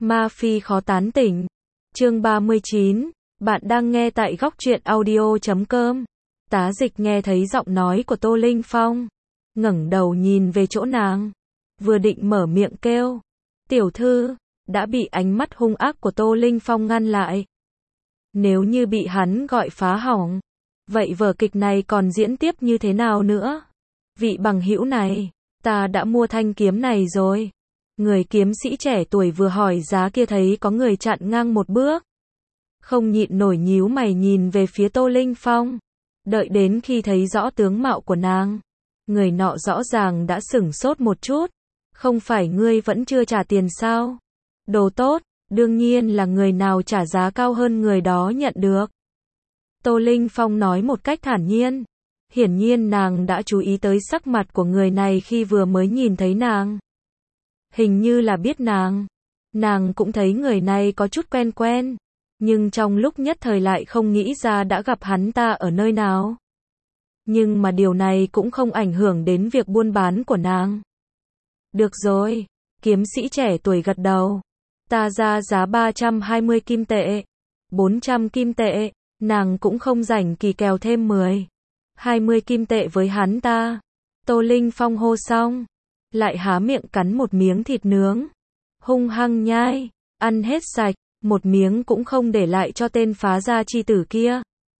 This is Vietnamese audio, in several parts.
Ma Phi khó tán tỉnh. Chương 39, bạn đang nghe tại góc truyện audio.com. Tá Dịch nghe thấy giọng nói của Tô Linh Phong, ngẩng đầu nhìn về chỗ nàng, vừa định mở miệng kêu, "Tiểu thư", đã bị ánh mắt hung ác của Tô Linh Phong ngăn lại. Nếu như bị hắn gọi phá hỏng, vậy vở kịch này còn diễn tiếp như thế nào nữa? "Vị bằng hữu này, ta đã mua thanh kiếm này rồi." Người kiếm sĩ trẻ tuổi vừa hỏi giá kia thấy có người chặn ngang một bước, không nhịn nổi nhíu mày nhìn về phía Tô Linh Phong. Đợi đến khi thấy rõ tướng mạo của nàng, người nọ rõ ràng đã sửng sốt một chút. "Không phải ngươi vẫn chưa trả tiền sao? Đồ tốt, đương nhiên là người nào trả giá cao hơn người đó nhận được." Tô Linh Phong nói một cách thản nhiên. Hiển nhiên nàng đã chú ý tới sắc mặt của người này khi vừa mới nhìn thấy nàng. Hình như là biết nàng. Nàng cũng thấy người này có chút quen quen, nhưng trong lúc nhất thời lại không nghĩ ra đã gặp hắn ta ở nơi nào. Nhưng mà điều này cũng không ảnh hưởng đến việc buôn bán của nàng. "Được rồi." Kiếm sĩ trẻ tuổi gật đầu. "Ta ra giá 320 kim tệ. 400 kim tệ." Nàng cũng không rảnh kỳ kèo thêm 20 kim tệ với hắn ta. Tô Linh Phong hô xong, lại há miệng cắn một miếng thịt nướng, hung hăng nhai, ăn hết sạch, một miếng cũng không để lại cho tên phá gia chi tử kia.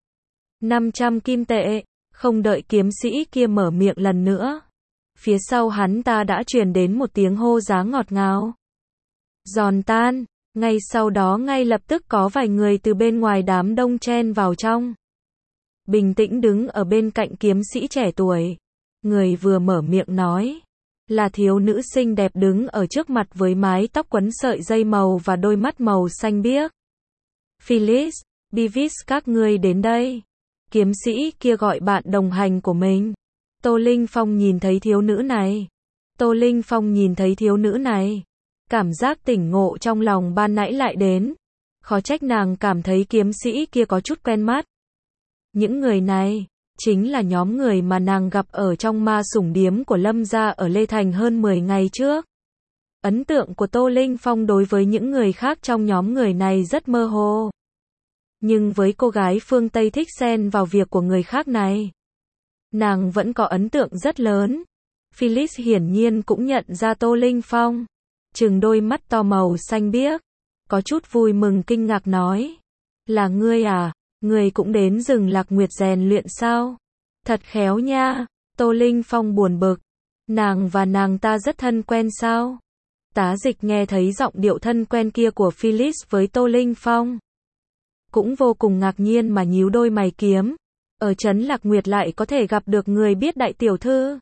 500 kim tệ. Không đợi kiếm sĩ kia mở miệng lần nữa, phía sau hắn ta đã truyền đến một tiếng hô giá ngọt ngào. Giòn tan. Ngay sau đó ngay lập tức có vài người từ bên ngoài đám đông chen vào trong. Bình tĩnh đứng ở bên cạnh kiếm sĩ trẻ tuổi. Người vừa mở miệng nói là thiếu nữ xinh đẹp đứng ở trước mặt với mái tóc quấn sợi dây màu và đôi mắt màu xanh biếc. "Phyllis, Beavis các ngươi đến đây." Kiếm sĩ kia gọi bạn đồng hành của mình. Tô Linh Phong nhìn thấy thiếu nữ này. Cảm giác tỉnh ngộ trong lòng ban nãy lại đến. Khó trách nàng cảm thấy kiếm sĩ kia có chút quen mắt. Những người này chính là nhóm người mà nàng gặp ở trong ma sủng điếm của Lâm gia ở Lê Thành hơn 10 ngày trước. Ấn tượng của Tô Linh Phong đối với những người khác trong nhóm người này rất mơ hồ. Nhưng với cô gái phương Tây thích xen vào việc của người khác này, nàng vẫn có ấn tượng rất lớn. Phyllis hiển nhiên cũng nhận ra Tô Linh Phong, trừng đôi mắt to màu xanh biếc, có chút vui mừng kinh ngạc nói, "Là ngươi à, ngươi cũng đến rừng Lạc Nguyệt rèn luyện sao? Thật khéo nha." Tô Linh Phong buồn bực, nàng và nàng ta rất thân quen sao? Tá Dịch nghe thấy giọng điệu thân quen kia của Phyllis với Tô Linh Phong, cũng vô cùng ngạc nhiên mà nhíu đôi mày kiếm. Ở trấn Lạc Nguyệt lại có thể gặp được người biết đại tiểu thư.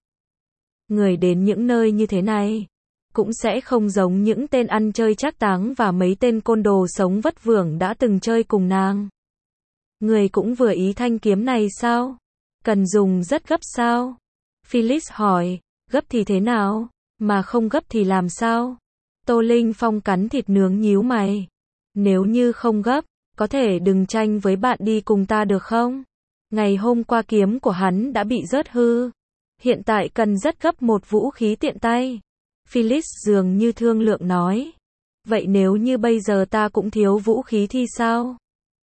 Người đến những nơi như thế này cũng sẽ không giống những tên ăn chơi trác táng và mấy tên côn đồ sống vất vưởng đã từng chơi cùng nàng. "Người cũng vừa ý thanh kiếm này sao? Cần dùng rất gấp sao?" Phyllis hỏi. "Gấp thì thế nào? Mà không gấp thì làm sao?" Tô Linh Phong cắn thịt nướng nhíu mày. "Nếu như không gấp, có thể đừng tranh với bạn đi cùng ta được không? Ngày hôm qua kiếm của hắn đã bị rớt hư. Hiện tại cần rất gấp một vũ khí tiện tay." Phyllis dường như thương lượng nói. "Vậy nếu như bây giờ ta cũng thiếu vũ khí thì sao?"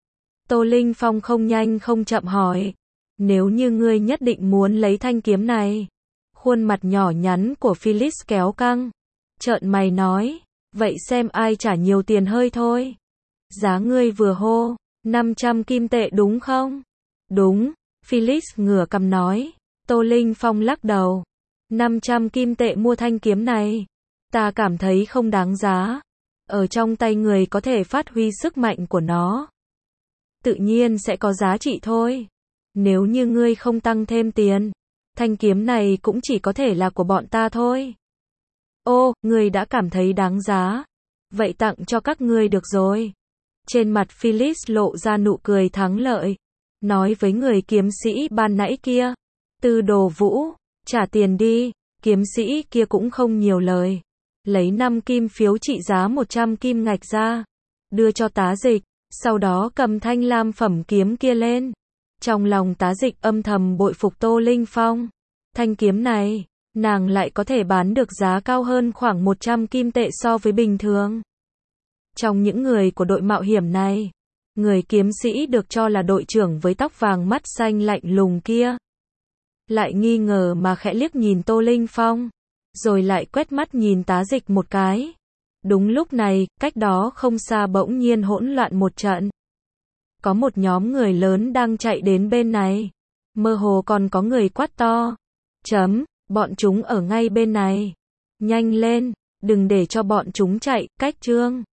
Tô Linh Phong không nhanh không chậm hỏi. "Nếu như ngươi nhất định muốn lấy thanh kiếm này." Khuôn mặt nhỏ nhắn của Phyllis kéo căng, trợn mày nói, "Vậy xem ai trả nhiều tiền hơi thôi." "Giá ngươi vừa hô 500 kim tệ đúng không?" "Đúng." Phyllis ngửa cằm nói. Tô Linh Phong lắc đầu. 500 kim tệ mua thanh kiếm này, ta cảm thấy không đáng giá. Ở trong tay người có thể phát huy sức mạnh của nó, tự nhiên sẽ có giá trị thôi. Nếu như ngươi không tăng thêm tiền, thanh kiếm này cũng chỉ có thể là của bọn ta thôi." "Ô, ngươi đã cảm thấy đáng giá. Vậy tặng cho các ngươi được rồi." Trên mặt Phyllis lộ ra nụ cười thắng lợi, nói với người kiếm sĩ ban nãy kia, "Tư Đồ Vũ, trả tiền đi." Kiếm sĩ kia cũng không nhiều lời, lấy 5 kim phiếu trị giá 100 kim ngạch ra, đưa cho Tá Dịch, sau đó cầm thanh lam phẩm kiếm kia lên. Trong lòng Tá Dịch âm thầm bội phục Tô Linh Phong. Thanh kiếm này, nàng lại có thể bán được giá cao hơn khoảng 100 kim tệ so với bình thường. Trong những người của đội mạo hiểm này, người kiếm sĩ được cho là đội trưởng với tóc vàng mắt xanh lạnh lùng kia lại nghi ngờ mà khẽ liếc nhìn Tô Linh Phong, rồi lại quét mắt nhìn Tá Dịch một cái. Đúng lúc này, cách đó không xa bỗng nhiên hỗn loạn một trận. Có một nhóm người lớn đang chạy đến bên này. Mơ hồ còn có người quát to. Bọn chúng ở ngay bên này. Nhanh lên, đừng để cho bọn chúng chạy, cách Trương